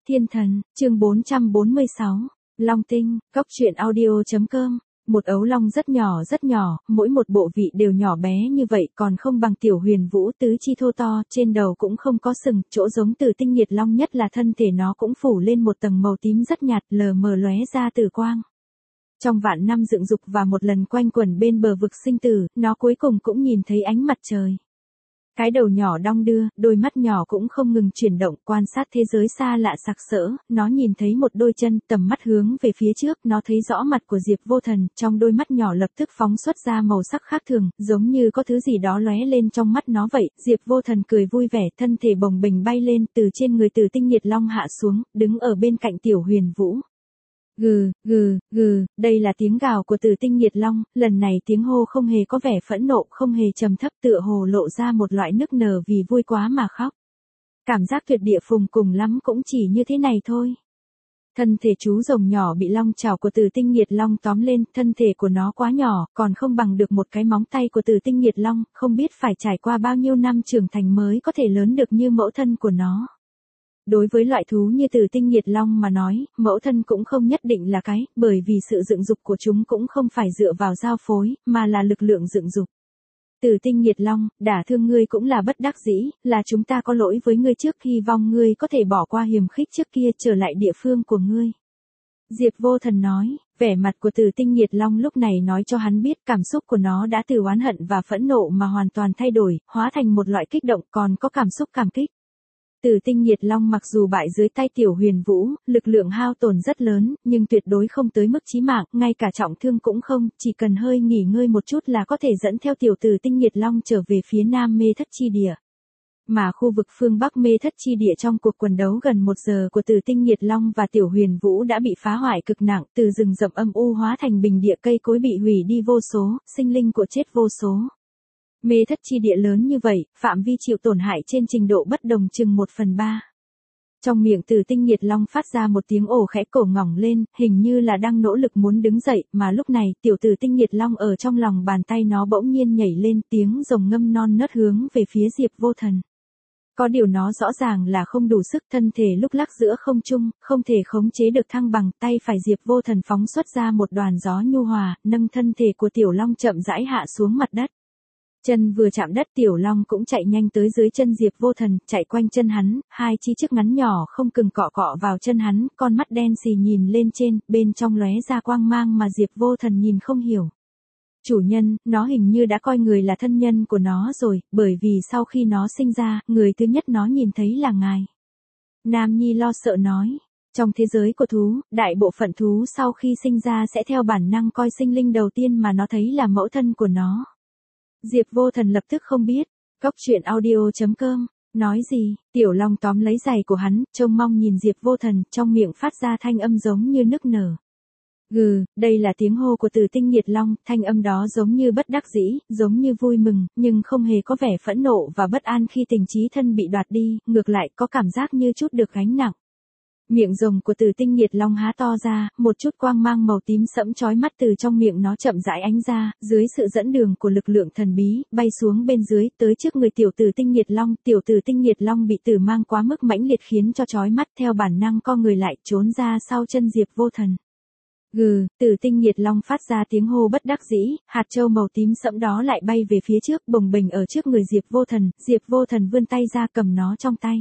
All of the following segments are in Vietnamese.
Thiên thần, chương 446, Long tinh, cóc truyện audio.com. Một ấu long rất nhỏ, mỗi một bộ vị đều nhỏ bé như vậy còn không bằng Tiểu Huyền Vũ tứ chi thô to, trên đầu cũng không có sừng, chỗ giống Tử Tinh Nhiệt Long nhất là thân thể nó cũng phủ lên một tầng màu tím rất nhạt, lờ mờ lóe ra tử quang. Trong vạn năm dựng dục và một lần quanh quẩn bên bờ vực sinh tử, nó cuối cùng cũng nhìn thấy ánh mặt trời. Cái đầu nhỏ đong đưa, đôi mắt nhỏ cũng không ngừng chuyển động, quan sát thế giới xa lạ sặc sỡ, nó nhìn thấy một đôi chân, tầm mắt hướng về phía trước, nó thấy rõ mặt của Diệp Vô Thần, trong đôi mắt nhỏ lập tức phóng xuất ra màu sắc khác thường, giống như có thứ gì đó lóe lên trong mắt nó vậy. Diệp Vô Thần cười vui vẻ, thân thể bồng bềnh bay lên, từ trên người Tử Tinh Nhiệt Long hạ xuống, đứng ở bên cạnh Tiểu Huyền Vũ. Gừ, gừ, gừ, đây là tiếng gào của Tử Tinh Nhiệt Long, lần này tiếng hô không hề có vẻ phẫn nộ, không hề trầm thấp, tựa hồ lộ ra một loại nức nở vì vui quá mà khóc. Cảm giác tuyệt địa phùng cùng lắm cũng chỉ như thế này thôi. Thân thể chú rồng nhỏ bị long chảo của Tử Tinh Nhiệt Long tóm lên, thân thể của nó quá nhỏ, còn không bằng được một cái móng tay của Tử Tinh Nhiệt Long, không biết phải trải qua bao nhiêu năm trưởng thành mới có thể lớn được như mẫu thân của nó. Đối với loại thú như Tử Tinh Nhiệt Long mà nói, mẫu thân cũng không nhất định là cái, bởi vì sự dựng dục của chúng cũng không phải dựa vào giao phối, mà là lực lượng dựng dục. Tử Tinh Nhiệt Long, đả thương ngươi cũng là bất đắc dĩ, là chúng ta có lỗi với ngươi trước, hy vọng ngươi có thể bỏ qua hiềm khích trước kia trở lại địa phương của ngươi. Diệp Vô Thần nói, vẻ mặt của Tử Tinh Nhiệt Long lúc này nói cho hắn biết cảm xúc của nó đã từ oán hận và phẫn nộ mà hoàn toàn thay đổi, hóa thành một loại kích động còn có cảm xúc cảm kích. Tử Tinh Nhiệt Long mặc dù bại dưới tay Tiểu Huyền Vũ, lực lượng hao tổn rất lớn, nhưng tuyệt đối không tới mức chí mạng, ngay cả trọng thương cũng không, chỉ cần hơi nghỉ ngơi một chút là có thể dẫn theo Tiểu Tử Tinh Nhiệt Long trở về phía nam Mê Thất Chi Địa. Mà khu vực phương Bắc Mê Thất Chi Địa trong cuộc quần đấu gần 1 giờ của Tử Tinh Nhiệt Long và Tiểu Huyền Vũ đã bị phá hoại cực nặng, từ rừng rậm âm u hóa thành bình địa, cây cối bị hủy đi vô số, sinh linh của chết vô số. Mê Thất Chi Địa lớn như vậy, phạm vi chịu tổn hại trên trình độ bất đồng chừng 1/3. Trong miệng Tử Tinh Nhiệt Long phát ra một tiếng ồ khẽ, cổ ngỏng lên, hình như là đang nỗ lực muốn đứng dậy, mà lúc này, Tiểu Tử Tinh Nhiệt Long ở trong lòng bàn tay nó bỗng nhiên nhảy lên, tiếng rồng ngâm non nớt hướng về phía Diệp Vô Thần. Có điều nó rõ ràng là không đủ sức, thân thể lúc lắc giữa không trung, không thể khống chế được thăng bằng, tay phải Diệp Vô Thần phóng xuất ra một đoàn gió nhu hòa, nâng thân thể của Tiểu Long chậm rãi hạ xuống mặt đất. Chân vừa chạm đất, Tiểu Long cũng chạy nhanh tới dưới chân Diệp Vô Thần, chạy quanh chân hắn, hai chi trước ngắn nhỏ không ngừng cọ vào chân hắn, con mắt đen xì nhìn lên trên, bên trong lóe ra quang mang mà Diệp Vô Thần nhìn không hiểu. Chủ nhân, nó hình như đã coi người là thân nhân của nó rồi, bởi vì sau khi nó sinh ra, người thứ nhất nó nhìn thấy là ngài. Nam Nhi lo sợ nói. Trong thế giới của thú, đại bộ phận thú sau khi sinh ra sẽ theo bản năng coi sinh linh đầu tiên mà nó thấy là mẫu thân của nó. Diệp Vô Thần lập tức không biết. Cóc truyện audio.com. Nói gì? Tiểu Long tóm lấy giày của hắn, trông mong nhìn Diệp Vô Thần, trong miệng phát ra thanh âm giống như nức nở. Gừ, đây là tiếng hô của Tử Tinh Nhiệt Long, thanh âm đó giống như bất đắc dĩ, giống như vui mừng, nhưng không hề có vẻ phẫn nộ và bất an khi tình trí thân bị đoạt đi, ngược lại có cảm giác như chút được gánh nặng. Miệng rồng của Tử Tinh Nhiệt Long há to ra, một chút quang mang màu tím sẫm chói mắt từ trong miệng nó chậm rãi ánh ra, dưới sự dẫn đường của lực lượng thần bí, bay xuống bên dưới, tới trước người Tiểu Tử Tinh Nhiệt Long. Tiểu Tử Tinh Nhiệt Long bị tử mang quá mức mãnh liệt khiến cho chói mắt, theo bản năng co người lại, trốn ra sau chân Diệp Vô Thần. Gừ, Tử Tinh Nhiệt Long phát ra tiếng hô bất đắc dĩ, hạt châu màu tím sẫm đó lại bay về phía trước, bồng bềnh ở trước người Diệp Vô Thần. Diệp Vô Thần vươn tay ra cầm nó trong tay.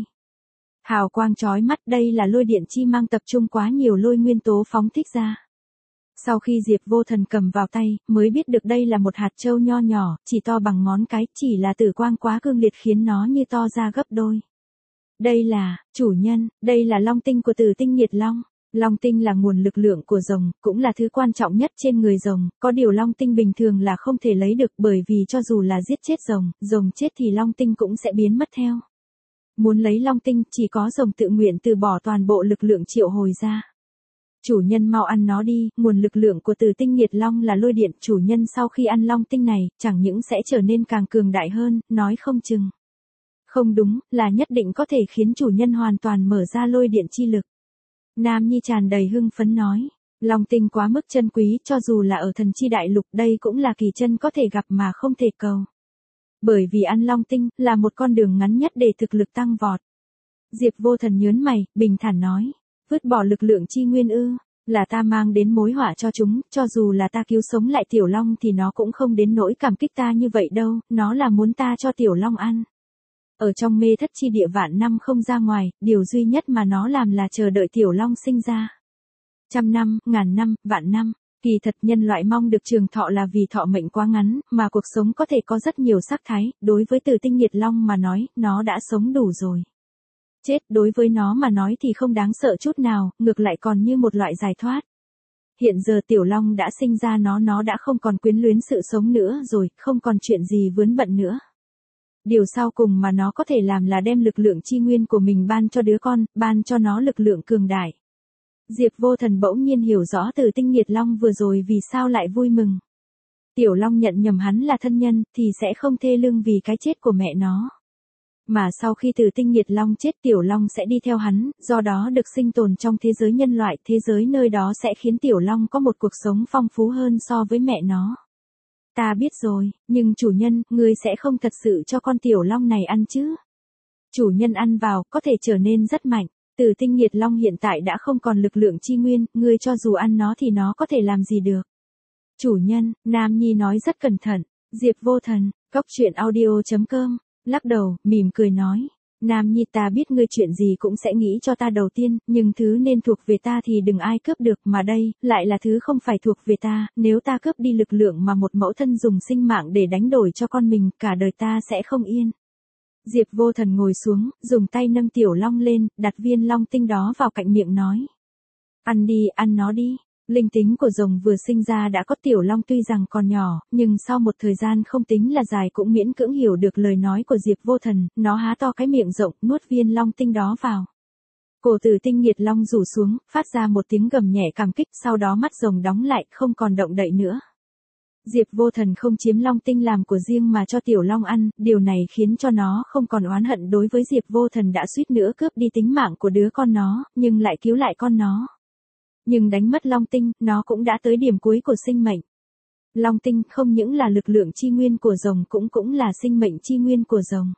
Hào quang chói mắt, đây là lôi điện chi mang tập trung quá nhiều lôi nguyên tố phóng thích ra. Sau khi Diệp Vô Thần cầm vào tay, mới biết được đây là một hạt châu nho nhỏ, chỉ to bằng ngón cái, chỉ là tử quang quá cương liệt khiến nó như to ra gấp đôi. Đây là, chủ nhân, đây là long tinh của Tử Tinh Nhiệt Long. Long tinh là nguồn lực lượng của rồng, cũng là thứ quan trọng nhất trên người rồng, có điều long tinh bình thường là không thể lấy được, bởi vì cho dù là giết chết rồng chết thì long tinh cũng sẽ biến mất theo. Muốn lấy long tinh, chỉ có rồng tự nguyện từ bỏ toàn bộ lực lượng triệu hồi ra. Chủ nhân mau ăn nó đi, nguồn lực lượng của Tử Tinh Nhiệt Long là lôi điện, chủ nhân sau khi ăn long tinh này, chẳng những sẽ trở nên càng cường đại hơn, nói không chừng. Không đúng, là nhất định có thể khiến chủ nhân hoàn toàn mở ra lôi điện chi lực. Nam Nhi tràn đầy hưng phấn nói, long tinh quá mức chân quý, cho dù là ở thần chi đại lục đây cũng là kỳ chân có thể gặp mà không thể cầu. Bởi vì ăn long tinh là một con đường ngắn nhất để thực lực tăng vọt. Diệp Vô Thần nhớn mày, bình thản nói. Vứt bỏ lực lượng chi nguyên ư? Là ta mang đến mối họa cho chúng, cho dù là ta cứu sống lại Tiểu Long thì nó cũng không đến nỗi cảm kích ta như vậy đâu, nó là muốn ta cho Tiểu Long ăn. Ở trong mê thất chi địa vạn năm không ra ngoài, điều duy nhất mà nó làm là chờ đợi Tiểu Long sinh ra. 100 năm, ngàn năm, vạn năm. Kỳ thật nhân loại mong được trường thọ là vì thọ mệnh quá ngắn, mà cuộc sống có thể có rất nhiều sắc thái, đối với Từ Tinh Nhiệt Long mà nói, nó đã sống đủ rồi. Chết đối với nó mà nói thì không đáng sợ chút nào, ngược lại còn như một loại giải thoát. Hiện giờ Tiểu Long đã sinh ra nó đã không còn quyến luyến sự sống nữa rồi, không còn chuyện gì vướng bận nữa. Điều sau cùng mà nó có thể làm là đem lực lượng chi nguyên của mình ban cho đứa con, ban cho nó lực lượng cường đại. Diệp Vô Thần bỗng nhiên hiểu rõ Từ Tinh Nhiệt Long vừa rồi vì sao lại vui mừng. Tiểu Long nhận nhầm hắn là thân nhân, thì sẽ không thê lương vì cái chết của mẹ nó. Mà sau khi Từ Tinh Nhiệt Long chết Tiểu Long sẽ đi theo hắn, do đó được sinh tồn trong thế giới nhân loại, thế giới nơi đó sẽ khiến Tiểu Long có một cuộc sống phong phú hơn so với mẹ nó. Ta biết rồi, nhưng chủ nhân, ngươi sẽ không thật sự cho con Tiểu Long này ăn chứ? Chủ nhân ăn vào, có thể trở nên rất mạnh. Từ Tinh Nhiệt Long hiện tại đã không còn lực lượng chi nguyên, ngươi cho dù ăn nó thì nó có thể làm gì được. Chủ nhân, Nam Nhi nói rất cẩn thận. Diệp Vô Thần, cóc truyện audio.com, lắc đầu, mỉm cười nói. Nam Nhi ta biết ngươi chuyện gì cũng sẽ nghĩ cho ta đầu tiên, nhưng thứ nên thuộc về ta thì đừng ai cướp được, mà đây, lại là thứ không phải thuộc về ta, nếu ta cướp đi lực lượng mà một mẫu thân dùng sinh mạng để đánh đổi cho con mình, cả đời ta sẽ không yên. Diệp Vô Thần ngồi xuống, dùng tay nâng Tiểu Long lên, đặt viên long tinh đó vào cạnh miệng nói. Ăn đi, ăn nó đi. Linh tính của rồng vừa sinh ra đã có Tiểu Long tuy rằng còn nhỏ, nhưng sau một thời gian không tính là dài cũng miễn cưỡng hiểu được lời nói của Diệp Vô Thần, nó há to cái miệng rộng, nuốt viên long tinh đó vào. Cổ Từ Tinh Nhiệt Long rủ xuống, phát ra một tiếng gầm nhẹ cảm kích, sau đó mắt rồng đóng lại, không còn động đậy nữa. Diệp Vô Thần không chiếm long tinh làm của riêng mà cho Tiểu Long ăn, điều này khiến cho nó không còn oán hận đối với Diệp Vô Thần đã suýt nữa cướp đi tính mạng của đứa con nó, nhưng lại cứu lại con nó. Nhưng đánh mất long tinh, nó cũng đã tới điểm cuối của sinh mệnh. Long tinh không những là lực lượng chi nguyên của rồng cũng là sinh mệnh chi nguyên của rồng.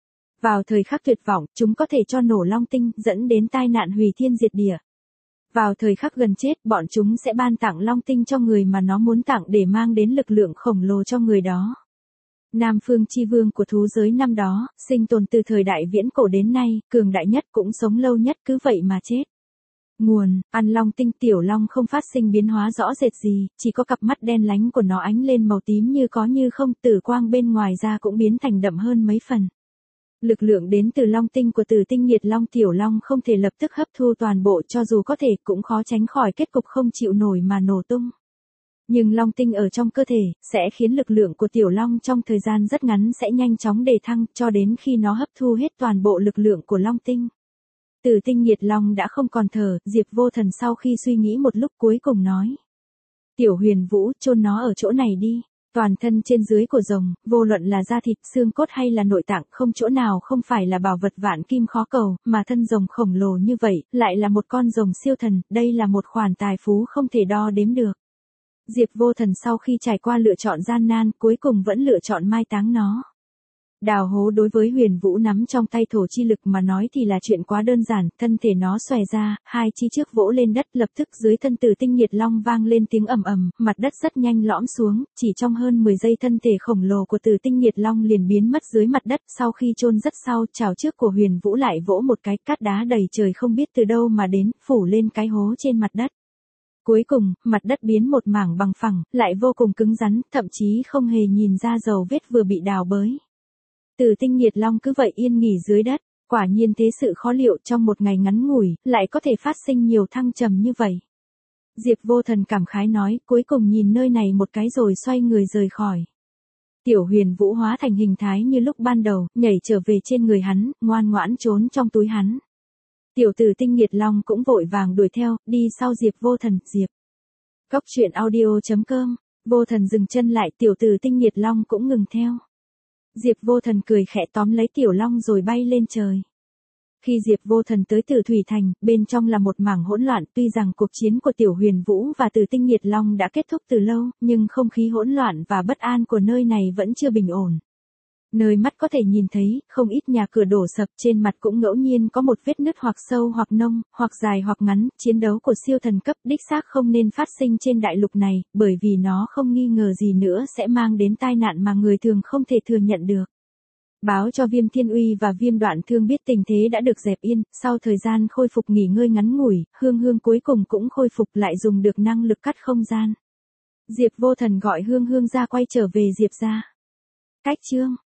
Vào thời khắc tuyệt vọng, chúng có thể cho nổ long tinh, dẫn đến tai nạn hủy thiên diệt địa. Vào thời khắc gần chết, bọn chúng sẽ ban tặng long tinh cho người mà nó muốn tặng để mang đến lực lượng khổng lồ cho người đó. Nam Phương Chi Vương của thú giới năm đó, sinh tồn từ thời đại viễn cổ đến nay, cường đại nhất cũng sống lâu nhất, cứ vậy mà chết. Nguồn, ăn long tinh Tiểu Long không phát sinh biến hóa rõ rệt gì, chỉ có cặp mắt đen lánh của nó ánh lên màu tím như có như không, tử quang bên ngoài ra cũng biến thành đậm hơn mấy phần. Lực lượng đến từ long tinh của Từ Tinh Nhiệt Long Tiểu Long không thể lập tức hấp thu toàn bộ, cho dù có thể cũng khó tránh khỏi kết cục không chịu nổi mà nổ tung. Nhưng long tinh ở trong cơ thể, sẽ khiến lực lượng của Tiểu Long trong thời gian rất ngắn sẽ nhanh chóng đề thăng, cho đến khi nó hấp thu hết toàn bộ lực lượng của long tinh. Từ Tinh Nhiệt Long đã không còn thở, Diệp Vô Thần sau khi suy nghĩ một lúc cuối cùng nói. Tiểu Huyền Vũ, chôn nó ở chỗ này đi. Toàn thân trên dưới của rồng, vô luận là da thịt, xương cốt hay là nội tạng, không chỗ nào không phải là bảo vật vạn kim khó cầu, mà thân rồng khổng lồ như vậy, lại là một con rồng siêu thần, đây là một khoản tài phú không thể đo đếm được. Diệp Vô Thần sau khi trải qua lựa chọn gian nan, cuối cùng vẫn lựa chọn mai táng nó. Đào hố đối với Huyền Vũ nắm trong tay thổ chi lực mà nói thì là chuyện quá đơn giản, thân thể nó xòe ra, hai chi trước vỗ lên đất, lập tức dưới thân Từ Tinh Nhiệt Long vang lên tiếng ầm ầm, mặt đất rất nhanh lõm xuống, chỉ trong hơn 10 giây thân thể khổng lồ của Từ Tinh Nhiệt Long liền biến mất dưới mặt đất, sau khi chôn rất sau, chảo trước của Huyền Vũ lại vỗ một cái, cát đá đầy trời không biết từ đâu mà đến, phủ lên cái hố trên mặt đất. Cuối cùng, mặt đất biến một mảng bằng phẳng, lại vô cùng cứng rắn, thậm chí không hề nhìn ra dấu vết vừa bị đào bới. Từ Tinh Nhiệt Long cứ vậy yên nghỉ dưới đất, quả nhiên thế sự khó liệu, trong một ngày ngắn ngủi, lại có thể phát sinh nhiều thăng trầm như vậy. Diệp Vô Thần cảm khái nói, cuối cùng nhìn nơi này một cái rồi xoay người rời khỏi. Tiểu Huyền Vũ hóa thành hình thái như lúc ban đầu, nhảy trở về trên người hắn, ngoan ngoãn trốn trong túi hắn. Tiểu Từ Tinh Nhiệt Long cũng vội vàng đuổi theo, đi sau Diệp Vô Thần. Diệp. Cóc truyện audio.com, Vô Thần dừng chân lại, Tiểu Từ Tinh Nhiệt Long cũng ngừng theo. Diệp Vô Thần cười khẽ tóm lấy Tiểu Long rồi bay lên trời. Khi Diệp Vô Thần tới Tử Thủy Thành, bên trong là một mảng hỗn loạn, tuy rằng cuộc chiến của Tiểu Huyền Vũ và Từ Tinh Nhiệt Long đã kết thúc từ lâu, nhưng không khí hỗn loạn và bất an của nơi này vẫn chưa bình ổn. Nơi mắt có thể nhìn thấy, không ít nhà cửa đổ sập, trên mặt cũng ngẫu nhiên có một vết nứt hoặc sâu hoặc nông, hoặc dài hoặc ngắn, chiến đấu của siêu thần cấp đích xác không nên phát sinh trên đại lục này, bởi vì nó không nghi ngờ gì nữa sẽ mang đến tai nạn mà người thường không thể thừa nhận được. Báo cho Viêm Thiên Uy và Viêm Đoạn Thương biết tình thế đã được dẹp yên, sau thời gian khôi phục nghỉ ngơi ngắn ngủi, Hương Hương cuối cùng cũng khôi phục lại dùng được năng lực cắt không gian. Diệp Vô Thần gọi Hương Hương ra quay trở về Diệp gia. Cách chương